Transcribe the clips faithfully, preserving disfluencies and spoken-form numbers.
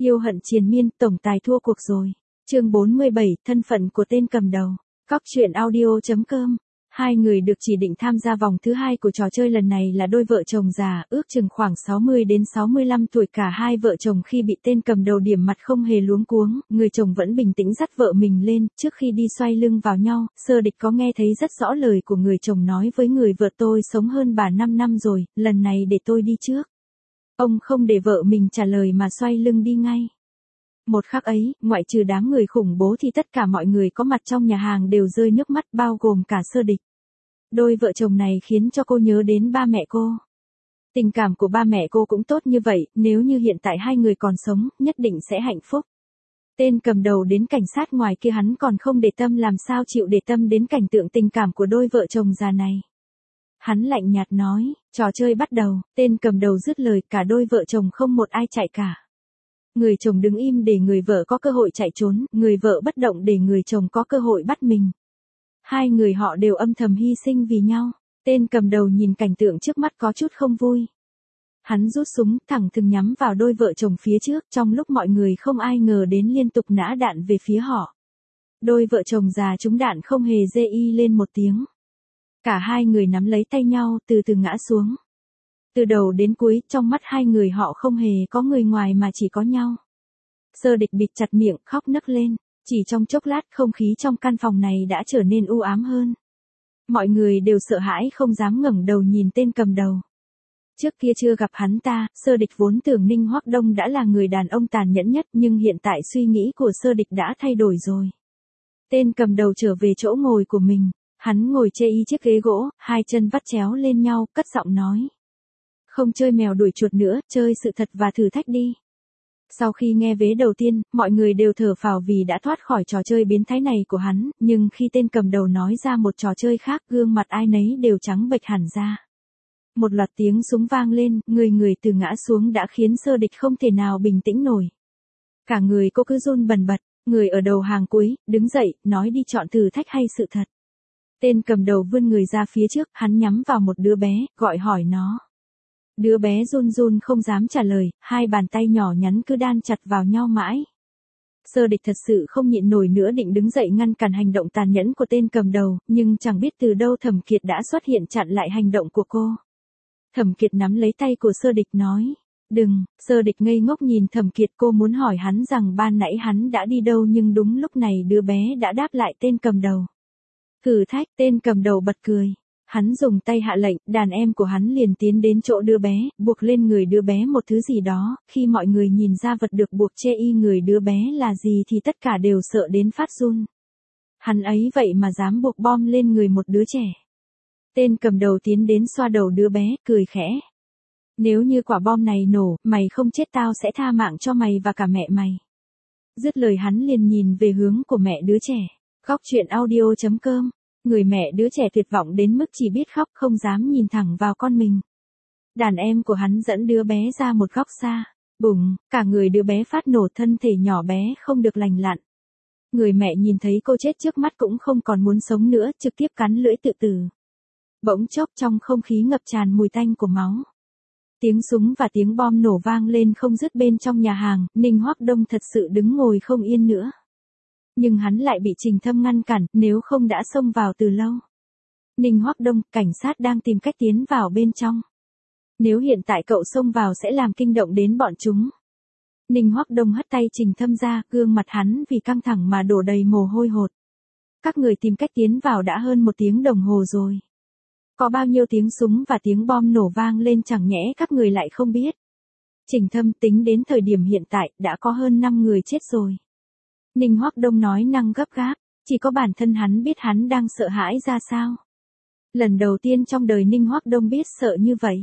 Yêu hận triền miên, tổng tài thua cuộc rồi. Chương bốn mươi bảy, thân phận của tên cầm đầu. Cóc truyện audio chấm com. Hai người được chỉ định tham gia vòng thứ hai của trò chơi lần này là đôi vợ chồng già, ước chừng khoảng sáu mươi đến sáu mươi lăm tuổi. Cả hai vợ chồng khi bị tên cầm đầu điểm mặt không hề luống cuống, người chồng vẫn bình tĩnh dắt vợ mình lên. Trước khi đi xoay lưng vào nhau, Sơ Địch có nghe thấy rất rõ lời của người chồng nói với người vợ: tôi sống hơn bà năm năm rồi, lần này để tôi đi trước. Ông không để vợ mình trả lời mà xoay lưng đi ngay. Một khắc ấy, ngoại trừ đám người khủng bố thì tất cả mọi người có mặt trong nhà hàng đều rơi nước mắt, bao gồm cả Sơ Địch. Đôi vợ chồng này khiến cho cô nhớ đến ba mẹ cô. Tình cảm của ba mẹ cô cũng tốt như vậy, nếu như hiện tại hai người còn sống, nhất định sẽ hạnh phúc. Tên cầm đầu đến cảnh sát ngoài kia hắn còn không để tâm, làm sao chịu để tâm đến cảnh tượng tình cảm của đôi vợ chồng già này. Hắn lạnh nhạt nói, trò chơi bắt đầu. Tên cầm đầu dứt lời, cả đôi vợ chồng không một ai chạy cả. Người chồng đứng im để người vợ có cơ hội chạy trốn, người vợ bất động để người chồng có cơ hội bắt mình. Hai người họ đều âm thầm hy sinh vì nhau. Tên cầm đầu nhìn cảnh tượng trước mắt có chút không vui. Hắn rút súng thẳng thừng nhắm vào đôi vợ chồng phía trước, trong lúc mọi người không ai ngờ đến liên tục nã đạn về phía họ. Đôi vợ chồng già trúng đạn không hề rê y lên một tiếng. Cả hai người nắm lấy tay nhau, từ từ ngã xuống. Từ đầu đến cuối, trong mắt hai người họ không hề có người ngoài mà chỉ có nhau. Sơ Địch bịt chặt miệng, khóc nấc lên. Chỉ trong chốc lát, không khí trong căn phòng này đã trở nên u ám hơn. Mọi người đều sợ hãi không dám ngẩng đầu nhìn tên cầm đầu. Trước kia chưa gặp hắn ta, Sơ Địch vốn tưởng Ninh Hoắc Đông đã là người đàn ông tàn nhẫn nhất, nhưng hiện tại suy nghĩ của Sơ Địch đã thay đổi rồi. Tên cầm đầu trở về chỗ ngồi của mình. Hắn ngồi chê y chiếc ghế gỗ, hai chân vắt chéo lên nhau, cất giọng nói. Không chơi mèo đuổi chuột nữa, chơi sự thật và thử thách đi. Sau khi nghe vế đầu tiên, mọi người đều thở phào vì đã thoát khỏi trò chơi biến thái này của hắn, nhưng khi tên cầm đầu nói ra một trò chơi khác, gương mặt ai nấy đều trắng bệch hẳn ra. Một loạt tiếng súng vang lên, người người từ ngã xuống đã khiến Sơ Địch không thể nào bình tĩnh nổi. Cả người cô cứ run bần bật, người ở đầu hàng cuối, đứng dậy, nói đi, chọn thử thách hay sự thật. Tên cầm đầu vươn người ra phía trước, hắn nhắm vào một đứa bé, gọi hỏi nó. Đứa bé run run không dám trả lời, hai bàn tay nhỏ nhắn cứ đan chặt vào nhau mãi. Sơ Địch thật sự không nhịn nổi nữa, định đứng dậy ngăn cản hành động tàn nhẫn của tên cầm đầu, nhưng chẳng biết từ đâu Thẩm Kiệt đã xuất hiện chặn lại hành động của cô. Thẩm Kiệt nắm lấy tay của Sơ Địch nói, đừng. Sơ Địch ngây ngốc nhìn Thẩm Kiệt, cô muốn hỏi hắn rằng ban nãy hắn đã đi đâu, nhưng đúng lúc này đứa bé đã đáp lại tên cầm đầu. Thử thách. Tên cầm đầu bật cười. Hắn dùng tay hạ lệnh, đàn em của hắn liền tiến đến chỗ đứa bé, buộc lên người đứa bé một thứ gì đó. Khi mọi người nhìn ra vật được buộc chê y người đứa bé là gì thì tất cả đều sợ đến phát run. Hắn ấy vậy mà dám buộc bom lên người một đứa trẻ. Tên cầm đầu tiến đến xoa đầu đứa bé, cười khẽ. Nếu như quả bom này nổ, mày không chết tao sẽ tha mạng cho mày và cả mẹ mày. Dứt lời hắn liền nhìn về hướng của mẹ đứa trẻ. Cóc truyện audio chấm com. Người mẹ đứa trẻ tuyệt vọng đến mức chỉ biết khóc, không dám nhìn thẳng vào con mình. Đàn em của hắn dẫn đứa bé ra một góc xa. Bùng, cả người đứa bé phát nổ, thân thể nhỏ bé không được lành lặn. Người mẹ nhìn thấy cô chết trước mắt cũng không còn muốn sống nữa, trực tiếp cắn lưỡi tự tử. Bỗng chốc trong không khí ngập tràn mùi tanh của máu. Tiếng súng và tiếng bom nổ vang lên không dứt bên trong nhà hàng, Ninh Hoắc Đông thật sự đứng ngồi không yên nữa. Nhưng hắn lại bị Trình Thâm ngăn cản, nếu không đã xông vào từ lâu. Ninh Hoắc Đông, cảnh sát đang tìm cách tiến vào bên trong. Nếu hiện tại cậu xông vào sẽ làm kinh động đến bọn chúng. Ninh Hoắc Đông hất tay Trình Thâm ra, gương mặt hắn vì căng thẳng mà đổ đầy mồ hôi hột. Các người tìm cách tiến vào đã hơn một tiếng đồng hồ rồi. Có bao nhiêu tiếng súng và tiếng bom nổ vang lên chẳng nhẽ các người lại không biết. Trình Thâm, tính đến thời điểm hiện tại, đã có hơn năm người chết rồi. Ninh Hoắc Đông nói năng gấp gáp, chỉ có bản thân hắn biết hắn đang sợ hãi ra sao. Lần đầu tiên trong đời Ninh Hoắc Đông biết sợ như vậy.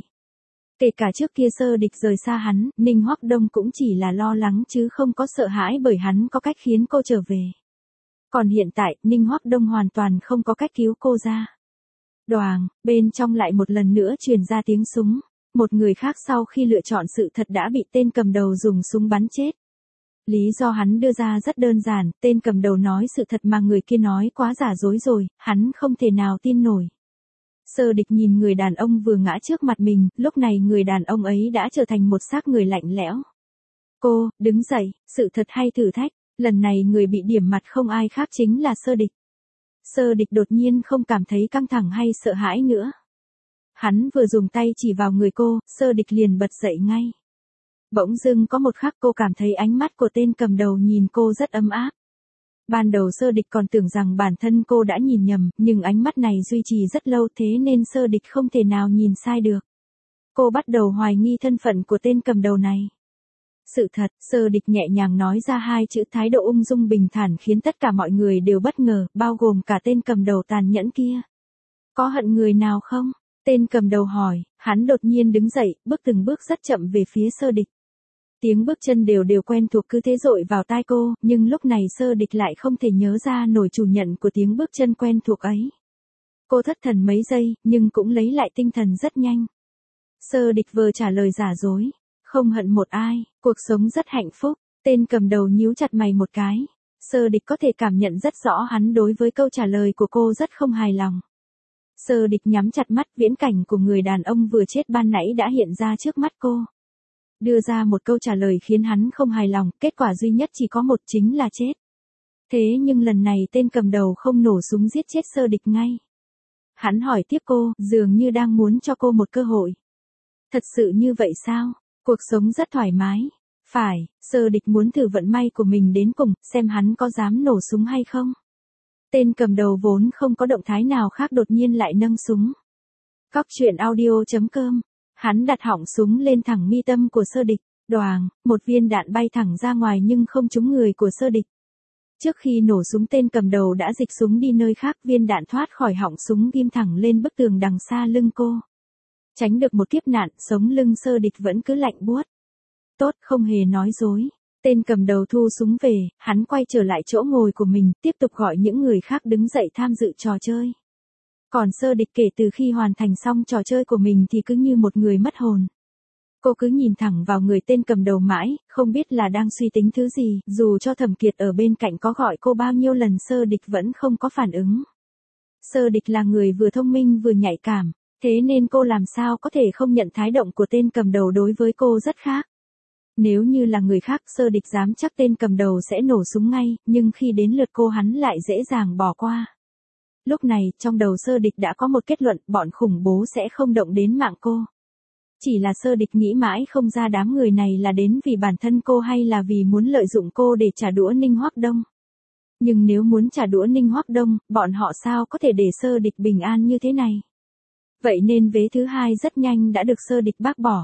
Kể cả trước kia Sơ Địch rời xa hắn, Ninh Hoắc Đông cũng chỉ là lo lắng chứ không có sợ hãi, bởi hắn có cách khiến cô trở về. Còn hiện tại, Ninh Hoắc Đông hoàn toàn không có cách cứu cô ra. Đoàng, bên trong lại một lần nữa truyền ra tiếng súng. Một người khác sau khi lựa chọn sự thật đã bị tên cầm đầu dùng súng bắn chết. Lý do hắn đưa ra rất đơn giản, tên cầm đầu nói sự thật mà người kia nói quá giả dối rồi, hắn không thể nào tin nổi. Sơ Địch nhìn người đàn ông vừa ngã trước mặt mình, lúc này người đàn ông ấy đã trở thành một xác người lạnh lẽo. Cô, đứng dậy, sự thật hay thử thách, lần này người bị điểm mặt không ai khác chính là Sơ Địch. Sơ Địch đột nhiên không cảm thấy căng thẳng hay sợ hãi nữa. Hắn vừa dùng tay chỉ vào người cô, Sơ Địch liền bật dậy ngay. Bỗng dưng có một khắc cô cảm thấy ánh mắt của tên cầm đầu nhìn cô rất ấm áp. Ban đầu Sơ Địch còn tưởng rằng bản thân cô đã nhìn nhầm, nhưng ánh mắt này duy trì rất lâu thế nên Sơ Địch không thể nào nhìn sai được. Cô bắt đầu hoài nghi thân phận của tên cầm đầu này. Sự thật, Sơ Địch nhẹ nhàng nói ra hai chữ, thái độ ung dung bình thản khiến tất cả mọi người đều bất ngờ, bao gồm cả tên cầm đầu tàn nhẫn kia. Có hận người nào không? Tên cầm đầu hỏi, hắn đột nhiên đứng dậy, bước từng bước rất chậm về phía Sơ Địch. Tiếng bước chân đều đều quen thuộc cứ thế dội vào tai cô, nhưng lúc này Sơ Địch lại không thể nhớ ra nổi chủ nhận của tiếng bước chân quen thuộc ấy. Cô thất thần mấy giây, nhưng cũng lấy lại tinh thần rất nhanh. Sơ Địch vừa trả lời giả dối, không hận một ai, cuộc sống rất hạnh phúc. Tên cầm đầu nhíu chặt mày một cái. Sơ Địch có thể cảm nhận rất rõ hắn đối với câu trả lời của cô rất không hài lòng. Sơ Địch nhắm chặt mắt, viễn cảnh của người đàn ông vừa chết ban nãy đã hiện ra trước mắt cô. Đưa ra một câu trả lời khiến hắn không hài lòng, kết quả duy nhất chỉ có một, chính là chết. Thế nhưng lần này tên cầm đầu không nổ súng giết chết Sơ Địch ngay. Hắn hỏi tiếp cô, dường như đang muốn cho cô một cơ hội. Thật sự như vậy sao? Cuộc sống rất thoải mái. Phải, Sơ Địch muốn thử vận may của mình đến cùng, xem hắn có dám nổ súng hay không. Tên cầm đầu vốn không có động thái nào khác đột nhiên lại nâng súng. Cóc truyện audio chấm com. Hắn đặt họng súng lên thẳng mi tâm của Sơ Địch. Đoàng, một viên đạn bay thẳng ra ngoài nhưng không trúng người của Sơ Địch. Trước khi nổ súng tên cầm đầu đã dịch súng đi nơi khác, viên đạn thoát khỏi họng súng ghim thẳng lên bức tường đằng xa lưng cô. Tránh được một kiếp nạn, sống lưng Sơ Địch vẫn cứ lạnh buốt. Tốt, không hề nói dối. Tên cầm đầu thu súng về, hắn quay trở lại chỗ ngồi của mình, tiếp tục gọi những người khác đứng dậy tham dự trò chơi. Còn Sơ Địch kể từ khi hoàn thành xong trò chơi của mình thì cứ như một người mất hồn. Cô cứ nhìn thẳng vào người tên cầm đầu mãi, không biết là đang suy tính thứ gì, dù cho Thẩm Kiệt ở bên cạnh có gọi cô bao nhiêu lần Sơ Địch vẫn không có phản ứng. Sơ Địch là người vừa thông minh vừa nhạy cảm, thế nên cô làm sao có thể không nhận thái độ của tên cầm đầu đối với cô rất khác. Nếu như là người khác Sơ Địch dám chắc tên cầm đầu sẽ nổ súng ngay, nhưng khi đến lượt cô hắn lại dễ dàng bỏ qua. Lúc này, trong đầu Sơ Địch đã có một kết luận, bọn khủng bố sẽ không động đến mạng cô. Chỉ là Sơ Địch nghĩ mãi không ra đám người này là đến vì bản thân cô hay là vì muốn lợi dụng cô để trả đũa Ninh Hoắc Đông. Nhưng nếu muốn trả đũa Ninh Hoắc Đông, bọn họ sao có thể để Sơ Địch bình an như thế này. Vậy nên vế thứ hai rất nhanh đã được Sơ Địch bác bỏ.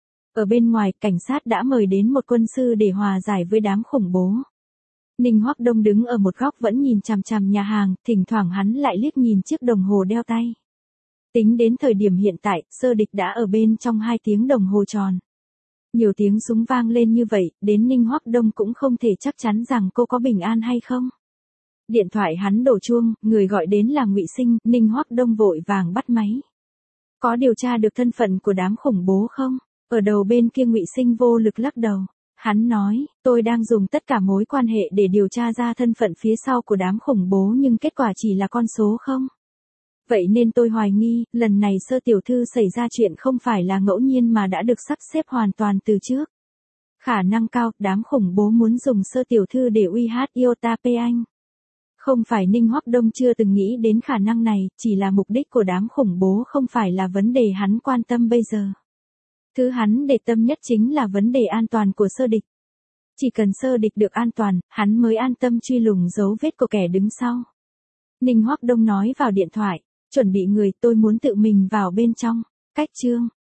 Ở bên ngoài, cảnh sát đã mời đến một quân sư để hòa giải với đám khủng bố. Ninh Hoắc Đông đứng ở một góc vẫn nhìn chằm chằm nhà hàng, thỉnh thoảng hắn lại liếc nhìn chiếc đồng hồ đeo tay. Tính đến thời điểm hiện tại, Sơ Địch đã ở bên trong hai tiếng đồng hồ tròn. Nhiều tiếng súng vang lên như vậy, đến Ninh Hoắc Đông cũng không thể chắc chắn rằng cô có bình an hay không. Điện thoại hắn đổ chuông, người gọi đến là Ngụy Sinh, Ninh Hoắc Đông vội vàng bắt máy. Có điều tra được thân phận của đám khủng bố không? Ở đầu bên kia Ngụy Sinh vô lực lắc đầu. Hắn nói, tôi đang dùng tất cả mối quan hệ để điều tra ra thân phận phía sau của đám khủng bố nhưng kết quả chỉ là con số không. Vậy nên tôi hoài nghi, lần này Sơ tiểu thư xảy ra chuyện không phải là ngẫu nhiên mà đã được sắp xếp hoàn toàn từ trước. Khả năng cao, đám khủng bố muốn dùng Sơ tiểu thư để uy hát Iota P Anh. Không phải Ninh Hoắc Đông chưa từng nghĩ đến khả năng này, chỉ là mục đích của đám khủng bố không phải là vấn đề hắn quan tâm bây giờ. Thứ hắn để tâm nhất chính là vấn đề an toàn của Sơ Địch. Chỉ cần Sơ Địch được an toàn, hắn mới an tâm truy lùng dấu vết của kẻ đứng sau. Ninh Hoắc Đông nói vào điện thoại, chuẩn bị người, tôi muốn tự mình vào bên trong. Cách chương